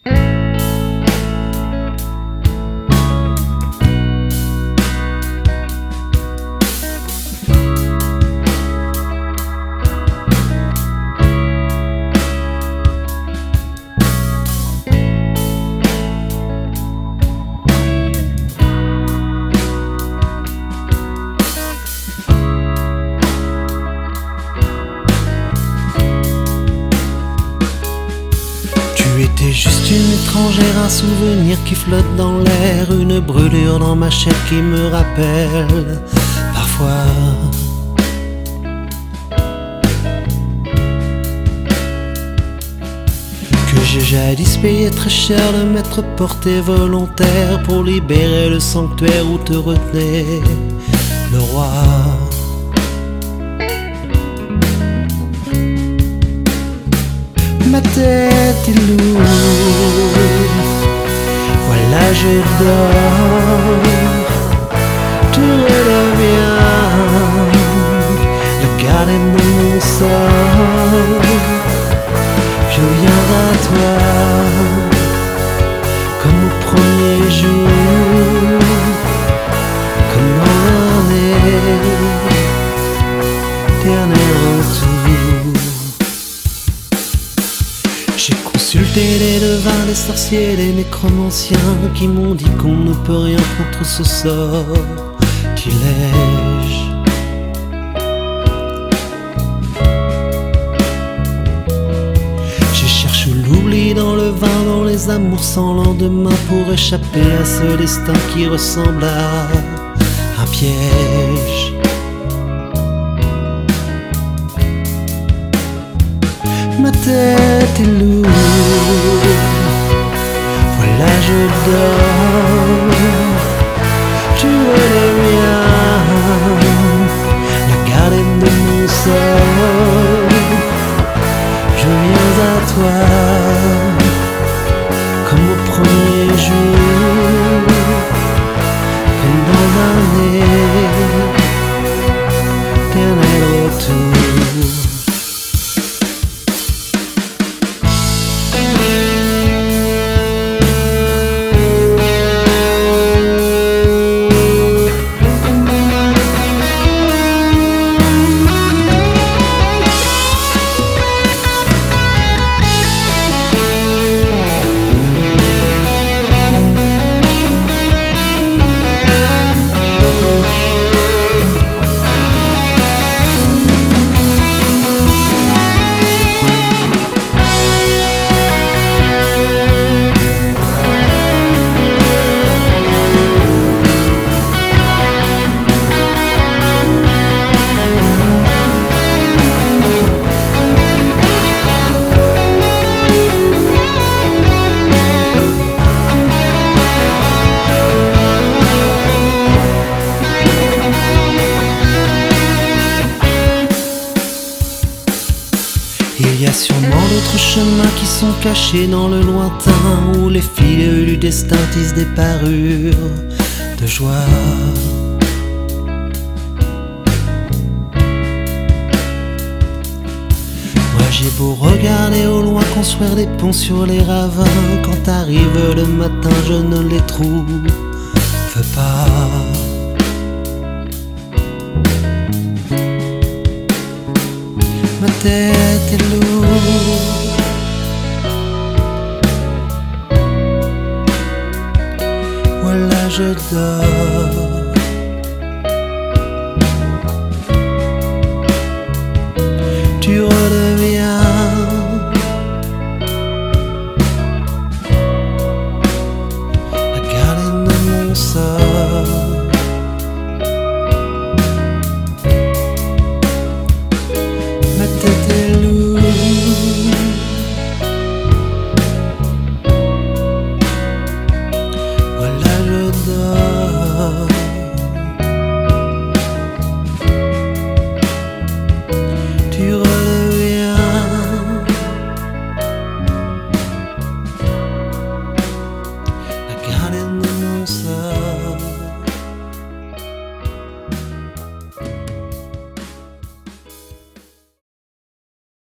Tu étais juste une étrangère, un souvenir qui flotte dans l'air, une brûlure dans ma chair qui me rappelle parfois que j'ai jadis payé très cher de m'être porté volontaire pour libérer le sanctuaire où te retenait le roi. Ma tête est lourde, voilà je dors, tu redeviens le gardien de mon sort. Je viens à toi, comme au premier jour, comme dans dernier retour. J'ai consulté les devins, les sorciers, les nécromanciens qui m'ont dit qu'on ne peut rien contre ce sortilège. Je cherche l'oubli dans le vin, dans les amours sans lendemain, pour échapper à ce destin qui ressemble à un piège. Ma tête est lourde, voilà je dors, tu redeviens la gardienne de mon sort. Je viens à toi, comme au premier jour, comme dans un éternel retour. Il y a sûrement d'autres chemins qui sont cachés dans le lointain, où les filets du destin tissent des parures de joie. Moi j'ai beau regarder au loin construire des ponts sur les ravins, quand arrive le matin je ne les trouve pas. Ma tête est lourde, voilà je dors,